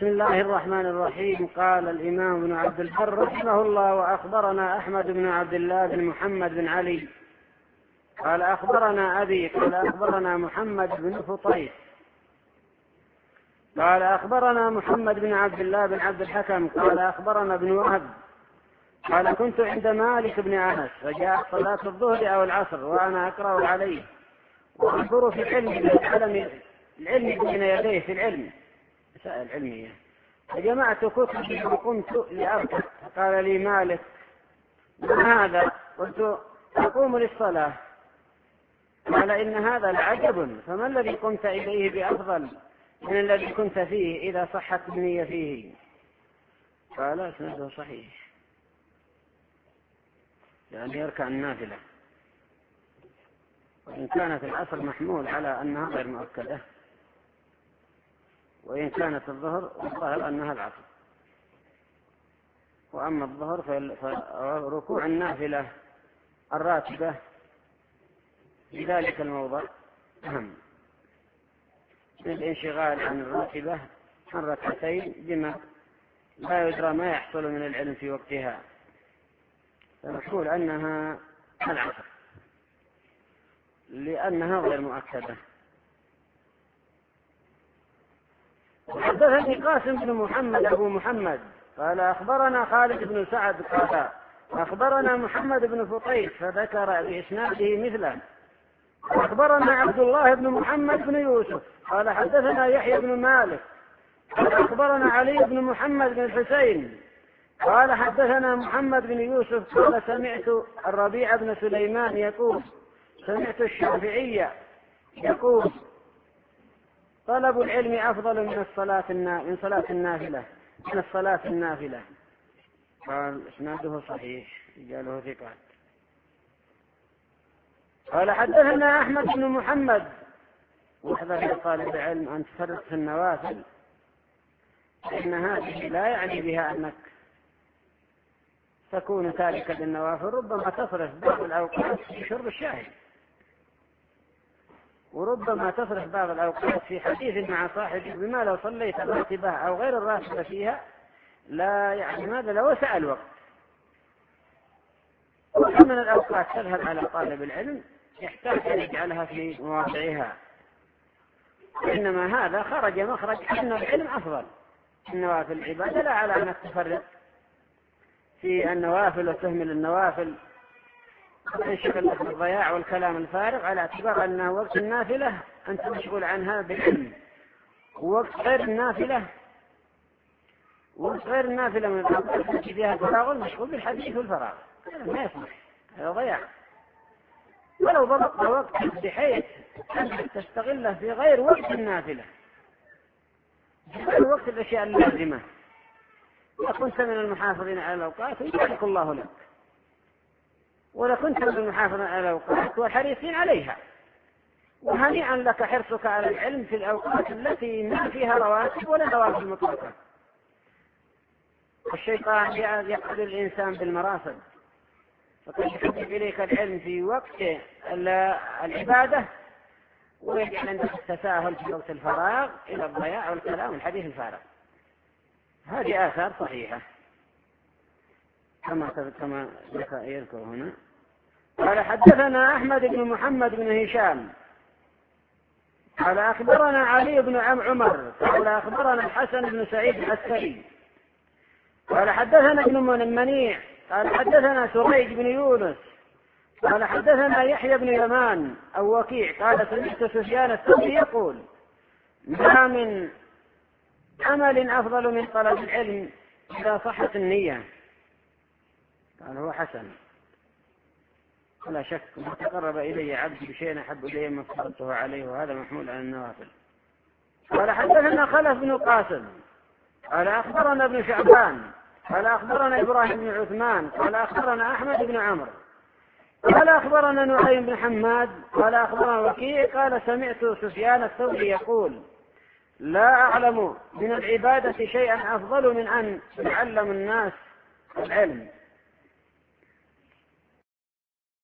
بسم الله الرحمن الرحيم. قال الإمام ابن عبد البر رحمه الله: وأخبرنا أحمد بن عبد الله بن محمد بن علي قال أخبرنا أبي قال أخبرنا محمد بن فطيس قال أخبرنا محمد بن عبد الله بن عبد الحكم قال أخبرنا ابن وهب قال كنت عند مالك بن أنس فجاءت صلاة الظهر أو العصر وأنا أقرأ عليه وأنظر في العلم بين يديه في العلم مسائل علمية، فجمعت كتبي وقمت لأركع، قال لي مالك: ما هذا؟ قلت: أقوم للصلاة. قال: إن هذا لعجب، فما الذي قمت إليه بأفضل من الذي كنت فيه إذا صحت النية فيه؟ قال: اسناده صحيح، يعني يركع النافلة، وإن كانت العصر محمول على أنها غير مؤكدة، وإن كانت الظهر الظاهر أنها العصر. وأما الظهر فركوع النافلة الراتبة في ذلك الموضع أهم من الانشغال عن الراتبة عن ركعتين بما لا يدرى ما يحصل من العلم في وقتها، فنقول أنها العصر لأنها غير مؤكدة. حدثني قاسم بن محمد أبو محمد قال أخبرنا خالد بن سعد قال أخبرنا محمد بن فطيس فذكر بإسناده مثله. أخبرنا عبد الله بن محمد بن يوسف قال حدثنا يحيى بن مالك قال أخبرنا علي بن محمد بن الحسين قال حدثنا محمد بن يوسف قال سمعت الربيع بن سليمان يقول سمعت الشافعية يقول: طلب العلم أفضل من صلاة النافلة. قال إسناده صحيح، رجاله ثقات. قال حدثنا أحمد بن محمد. واحذر يا طالب العلم أن تفرط في النوافل، فإن هذه لا يعني بها أنك تكون تاركا للنوافل، ربما تصرف بعض الأوقات في شرب الشاي، وربما تصرف بعض الأوقات في حديث مع صاحبك بما لو صليت الراتبة أو غير الراتبة فيها لا يعني ماذا لو سأل الوقت. ومن الأوقات تذهب على طالب العلم يحتاج أن يجعلها في مواضعها، إنما هذا خرج مخرج أن العلم أفضل. النوافل العبادة لا على أنك تفرق في النوافل وتهمل النوافل وتنشغل لك بالضياع والكلام الفارغ، على اعتبار أن وقت النافلة أنت مشغول عنها بالعلم، ووقت غير النافلة من الأوقات التي فيها فراغ مشغول بالحديث والفراغ، ما يسمح، هذا ضياع. ولو ضبطت وقت بحيث أن تستغله في غير وقت النافلة، في غير وقت الأشياء اللازمة، لكنت من المحافظين على الأوقات ويبارك الله لك، ولكنت من المحافظين على الأوقات والحريصين عليها، وهنيئا لك حرصك على العلم في الأوقات التي ما فيها رواتب ولا نوافل مطلقة. الشيطان يقعد الإنسان بالمراصد، فقد يحبب إليك العلم في وقت العبادة ويجعل عندك التساهل في وقت الفراغ إلى الضياع والكلام والحديث الفارغ. هذه آثار صحيحة كما يذكر هنا. قال حدثنا أحمد بن محمد بن هشام قال أخبرنا علي بن عمر قال أخبرنا الحسن بن سعيد العسكري قال حدثنا ابن منيع قال حدثنا سريج بن يونس قال حدثنا يحيى بن يمان أو وكيع قال سمعت سفيان الثوري يقول: ما من عمل أفضل من طلب العلم إذا صحت النية. قال هو حسن، ولا شك ما تقرب إلي عبدي بشيء أحب إلي ما افترضته عليه، وهذا محمول على النوافل. قال حدثنا خلف بن قاسم قال أخبرنا ابن شعبان قال أخبرنا إبراهيم بن عثمان قال أخبرنا أحمد بن عمرو قال أخبرنا نعيم بن حماد قال أخبرنا وكيع قال سمعت سفيان الثوري يقول: لا أعلم من العبادة شيئا أفضل من أن يعلم الناس العلم.